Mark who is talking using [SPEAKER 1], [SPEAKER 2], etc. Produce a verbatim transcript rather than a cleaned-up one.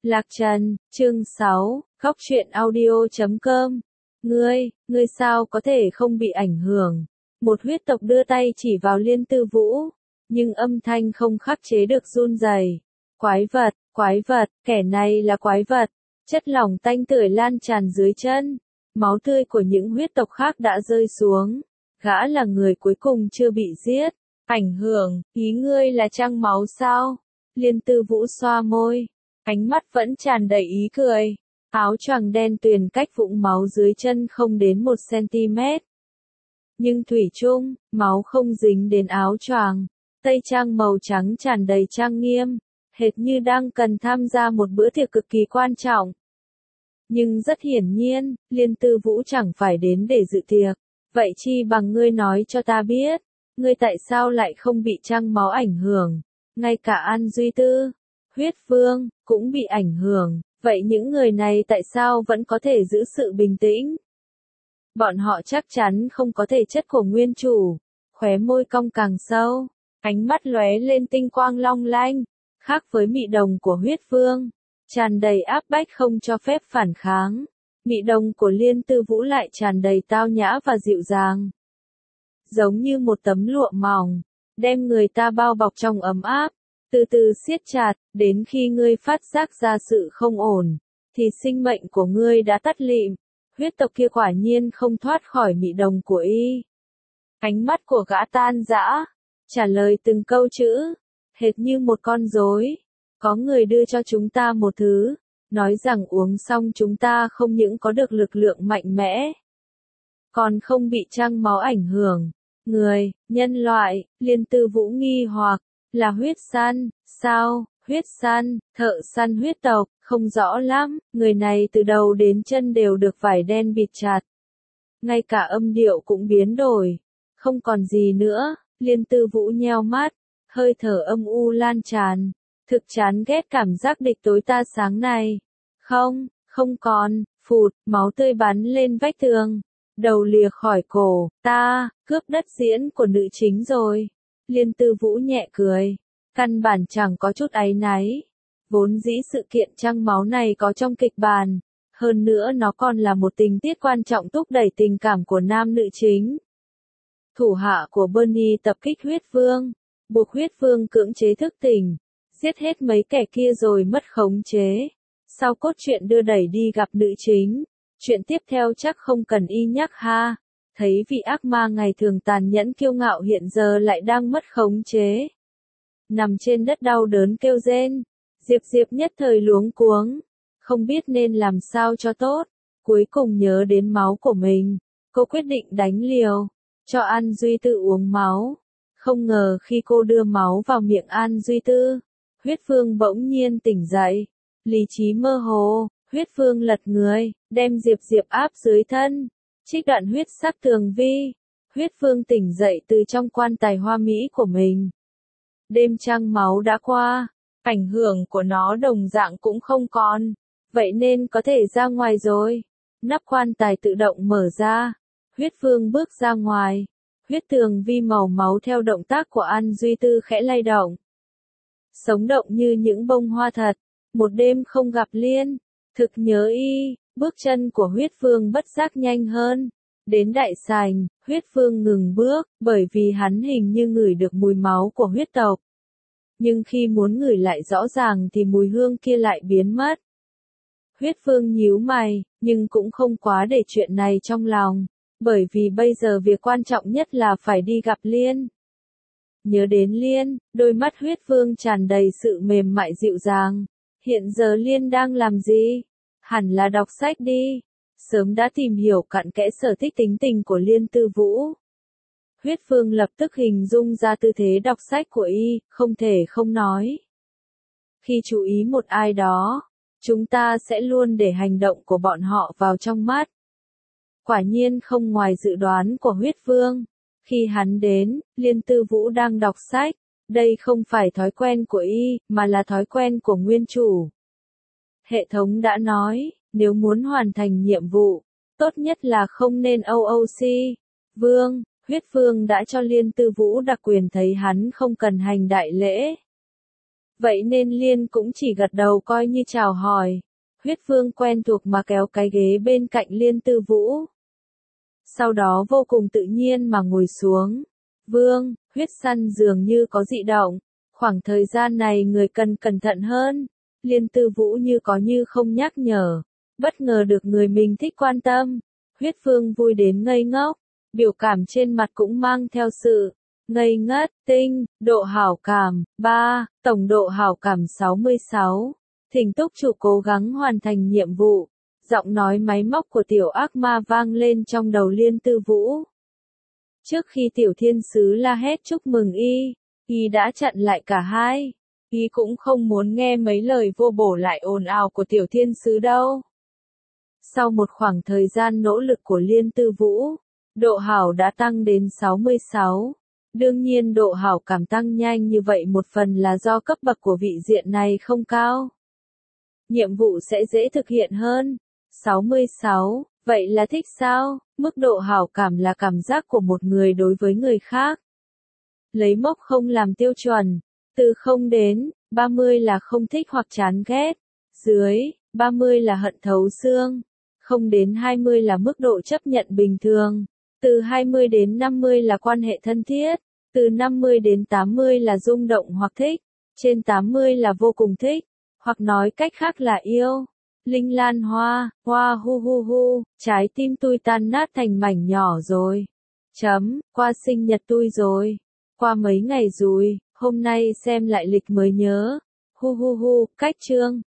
[SPEAKER 1] Lạc Trần, chương sáu, khóc chuyện audio chấm com. Ngươi, ngươi sao có thể không bị ảnh hưởng? Một huyết tộc đưa tay chỉ vào Liên Tư Vũ, nhưng âm thanh không khắc chế được run rẩy. Quái vật, quái vật, kẻ này là quái vật. Chất lỏng tanh tưởi lan tràn dưới chân. Máu tươi của những huyết tộc khác đã rơi xuống. Gã là người cuối cùng chưa bị giết. Ảnh hưởng, ý ngươi là trăng máu sao? Liên Tư Vũ xoa môi. Ánh mắt vẫn tràn đầy ý cười. Áo choàng đen tuyền cách vũng máu dưới chân không đến một xăng-ti-mét. Nhưng thủy chung, máu không dính đến áo choàng. Tây trang màu trắng tràn đầy trang nghiêm, hệt như đang cần tham gia một bữa tiệc cực kỳ quan trọng. Nhưng rất hiển nhiên, Liên Tư Vũ chẳng phải đến để dự tiệc. Vậy chi bằng ngươi nói cho ta biết, ngươi tại sao lại không bị trăng máu ảnh hưởng? Ngay cả An Duy Tư, Huyết Vương, cũng bị ảnh hưởng, vậy những người này tại sao vẫn có thể giữ sự bình tĩnh? Bọn họ chắc chắn không có thể chất của nguyên chủ. Khóe môi cong càng sâu, ánh mắt lóe lên tinh quang long lanh, khác với mị đồng của Huyết Vương, tràn đầy áp bách không cho phép phản kháng. Mị đồng của Liên Tư Vũ lại tràn đầy tao nhã và dịu dàng. Giống như một tấm lụa mỏng, đem người ta bao bọc trong ấm áp, từ từ siết chặt, đến khi ngươi phát giác ra sự không ổn, thì sinh mệnh của ngươi đã tắt lịm. Huyết tộc kia quả nhiên không thoát khỏi mị đồng của y. Ánh mắt của gã tan rã, trả lời từng câu chữ, hệt như một con rối. Có người đưa cho chúng ta một thứ, nói rằng uống xong chúng ta không những có được lực lượng mạnh mẽ, còn không bị trăng máu ảnh hưởng. Người, nhân loại, Liên Tư Vũ nghi hoặc, là huyết săn, sao, huyết săn, thợ săn huyết tộc, không rõ lắm, người này từ đầu đến chân đều được vải đen bịt chặt. Ngay cả âm điệu cũng biến đổi, không còn gì nữa. Liên Tư Vũ nheo mắt, hơi thở âm u lan tràn, thực chán ghét cảm giác địch tối ta sáng này. Không, không còn, phụt, máu tươi bắn lên vách tường, đầu lìa khỏi cổ, ta, cướp đất diễn của nữ chính rồi. Liên Tư Vũ nhẹ cười, căn bản chẳng có chút áy náy. Vốn dĩ sự kiện trăng máu này có trong kịch bản, hơn nữa nó còn là một tình tiết quan trọng thúc đẩy tình cảm của nam nữ chính. Thủ hạ của Bernie tập kích Huyết Vương, buộc Huyết Vương cưỡng chế thức tỉnh, giết hết mấy kẻ kia rồi mất khống chế. Sau cốt truyện đưa đẩy đi gặp nữ chính, chuyện tiếp theo chắc không cần y nhắc ha. Thấy vị ác ma ngày thường tàn nhẫn kiêu ngạo hiện giờ lại đang mất khống chế. Nằm trên đất đau đớn kêu rên, Diệp Diệp nhất thời luống cuống, không biết nên làm sao cho tốt. Cuối cùng nhớ đến máu của mình, cô quyết định đánh liều, cho An Duy Tư uống máu. Không ngờ khi cô đưa máu vào miệng An Duy Tư, Huyết Vương bỗng nhiên tỉnh dậy, lý trí mơ hồ. Huyết Vương lật người, đem Diệp Diệp áp dưới thân, trích đoạn huyết sắc tường vi. Huyết Vương tỉnh dậy từ trong quan tài hoa mỹ của mình. Đêm trăng máu đã qua, ảnh hưởng của nó đồng dạng cũng không còn, vậy nên có thể ra ngoài rồi. Nắp quan tài tự động mở ra, Huyết Vương bước ra ngoài, huyết tường vi màu máu theo động tác của An Duy Tư khẽ lay động. Sống động như những bông hoa thật, một đêm không gặp Liên, thực nhớ y. Bước chân của Huyết Vương bất giác nhanh hơn. Đến đại sảnh, Huyết Vương ngừng bước, bởi vì hắn hình như ngửi được mùi máu của huyết tộc. Nhưng khi muốn ngửi lại rõ ràng thì mùi hương kia lại biến mất. Huyết Vương nhíu mày, nhưng cũng không quá để chuyện này trong lòng, bởi vì bây giờ việc quan trọng nhất là phải đi gặp Liên. Nhớ đến Liên, đôi mắt Huyết Vương tràn đầy sự mềm mại dịu dàng. Hiện giờ Liên đang làm gì? Hẳn là đọc sách đi. Sớm đã tìm hiểu cặn kẽ sở thích tính tình của Liên Tư Vũ. Huyết Vương lập tức hình dung ra tư thế đọc sách của y, không thể không nói. Khi chú ý một ai đó, chúng ta sẽ luôn để hành động của bọn họ vào trong mắt. Quả nhiên không ngoài dự đoán của Huyết Vương. Khi hắn đến, Liên Tư Vũ đang đọc sách. Đây không phải thói quen của y, mà là thói quen của nguyên chủ. Hệ thống đã nói, nếu muốn hoàn thành nhiệm vụ, tốt nhất là không nên o o xê. Vương, Huyết Vương đã cho Liên Tư Vũ đặc quyền thấy hắn không cần hành đại lễ. Vậy nên Liên cũng chỉ gật đầu coi như chào hỏi. Huyết Vương quen thuộc mà kéo cái ghế bên cạnh Liên Tư Vũ. Sau đó vô cùng tự nhiên mà ngồi xuống. Vương, huyết săn dường như có dị động. Khoảng thời gian này người cần cẩn thận hơn. Liên Tư Vũ như có như không nhắc nhở. Bất ngờ được người mình thích quan tâm. Huyết Vương vui đến ngây ngốc. Biểu cảm trên mặt cũng mang theo sự ngây ngất, tinh, độ hảo cảm, ba, tổng độ hảo cảm sáu mươi sáu. Thỉnh túc chủ cố gắng hoàn thành nhiệm vụ. Giọng nói máy móc của tiểu ác ma vang lên trong đầu Liên Tư Vũ. Trước khi tiểu thiên sứ la hét chúc mừng y, y đã chặn lại cả hai. Y cũng không muốn nghe mấy lời vô bổ lại ồn ào của tiểu thiên sứ đâu. Sau một khoảng thời gian nỗ lực của Liên Tư Vũ, độ hảo đã tăng đến sáu mươi sáu. Đương nhiên độ hảo cảm tăng nhanh như vậy một phần là do cấp bậc của vị diện này không cao. Nhiệm vụ sẽ dễ thực hiện hơn. sáu mươi sáu, vậy là thích sao? Mức độ hảo cảm là cảm giác của một người đối với người khác. Lấy mốc không làm tiêu chuẩn. Từ không đến, ba mươi là không thích hoặc chán ghét. Dưới, ba mươi là hận thấu xương. Không đến hai mươi là mức độ chấp nhận bình thường. Từ hai mươi đến năm mươi là quan hệ thân thiết. Từ năm mươi đến tám mươi là rung động hoặc thích. Trên tám mươi là vô cùng thích. Hoặc nói cách khác là yêu. Linh lan hoa, hoa hu hu hu, trái tim tôi tan nát thành mảnh nhỏ rồi. Chấm, qua sinh nhật tôi rồi. Qua mấy ngày rồi, hôm nay xem lại lịch mới nhớ. Hu hu hu, cách chương.